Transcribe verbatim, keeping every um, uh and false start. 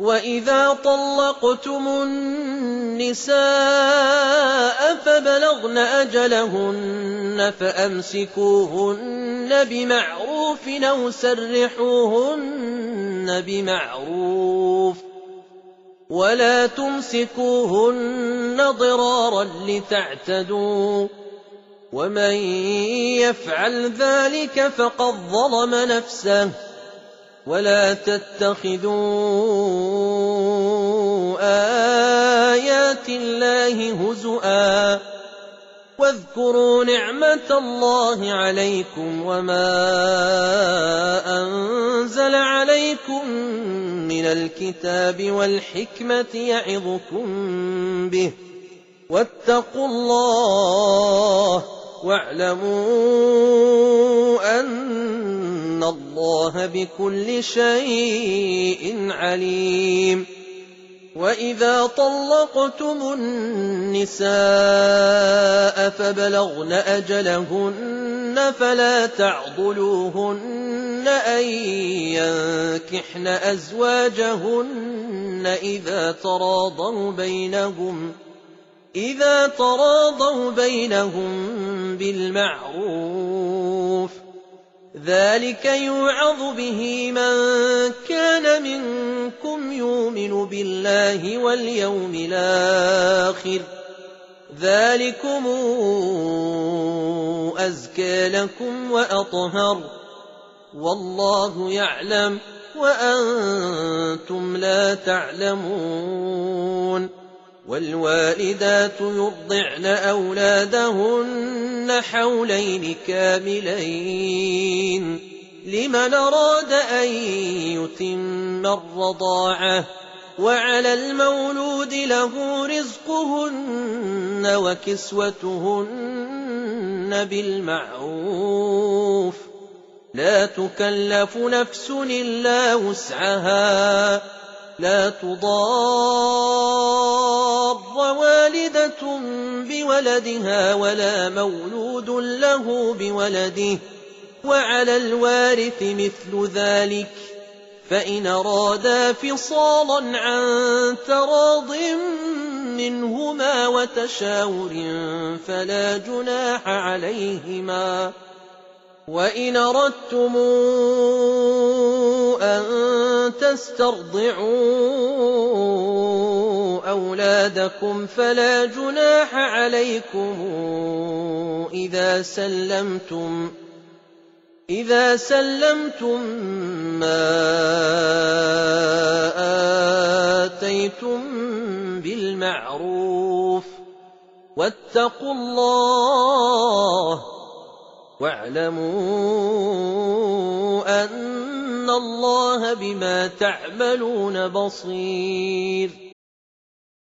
وَإِذَا طَلَّقْتُمُ النِّسَاءَ فَبَلَغْنَ أَجَلَهُنَّ فَأَمْسِكُوهُنَّ بِمَعْرُوفٍ أَوْ سَرِّحُوهُنَّ بِمَعْرُوفٍ وَلَا تُمْسِكُوهُنَّ ضِرَارًا لِتَعْتَدُوا ۚ وَمَن يَفْعَلْ ذَلِكَ فَقَدْ ظَلَمَ نَفْسَهُ. وَلَا تَتَّخِذُوا آيَاتِ اللَّهِ هُزُوًا وَاذْكُرُوا نِعْمَةَ اللَّهِ عَلَيْكُمْ وَمَا أَنزَلَ عَلَيْكُم مِّنَ الْكِتَابِ وَالْحِكْمَةِ يَعِظُكُم بِهِ ۚ وَاتَّقُوا اللَّهَ وَاعْلَمُوا أَنَّ اللَّهَ بِكُلِّ شَيْءٍ عَلِيمٌ. وَإِذَا طَلَّقْتُمُ النِّسَاءَ فَبَلَغْنَ أَجَلَهُنَّ فَلَا تَعْضُلُوهُنَّ أَن يَنكِحْنَ أَزْوَاجَهُنَّ إِذَا تَرَاضَوْا بَيْنَهُمْ إِذَا تراضوا بينهم بِالْمَعْرُوفِ ۗ ذَلِكَ يُوعَظُ بِهِ مَن كَانَ مِنكُمْ يُؤْمِنُ بِاللَّهِ وَالْيَوْمِ الْآخِرِ ۗ ذَلِكُمْ أَزْكَىٰ لَكُمْ وَأَطْهَرُ ۗ وَاللَّهُ يَعْلَمُ وَأَنتُمْ لَا تَعْلَمُونَ. وَالْوَالِدَاتُ يُرْضِعْنَ أَوْلَادَهُنَّ حَوْلَيْنِ كَامِلَيْنِ ۖ لِمَنْ أَرَادَ أَن يُتِمَّ الرَّضَاعَةَ ۚ وَعَلَى الْمَوْلُودِ لَهُ رِزْقُهُنَّ وَكِسْوَتُهُنَّ بِالْمَعْرُوفِ ۚ لَا تُكَلَّفُ نَفْسٌ إِلَّا وُسْعَهَا ۚ لَا تُضَارَّ وَالِدَةٌ بِوَلَدِهَا وَلَا مَوْلُودٌ لَّهُ بِوَلَدِهِ ۚ وَعَلَى الْوَارِثِ مِثْلُ ذَٰلِكَ ۗ فَإِنْ أَرَادَا فِصَالًا عَن تَرَاضٍ مِّنْهُمَا وَتَشَاوُرٍ فَلَا جُنَاحَ عَلَيْهِمَا. وَإِنْ أَرَدتُّمْ أَن تَسْتَرْضِعُوا أَوْلَادَكُمْ فَلَا جُنَاحَ عَلَيْكُمْ إِذَا سَلَّمْتُم إِذَا سَلَّمْتُم مَّا آتَيْتُم بِالْمَعْرُوفِ ۗ وَاتَّقُوا اللَّهَ وَاعْلَمُوا أَنَّ اللَّهَ بِمَا تَعْمَلُونَ بَصِيرٌ.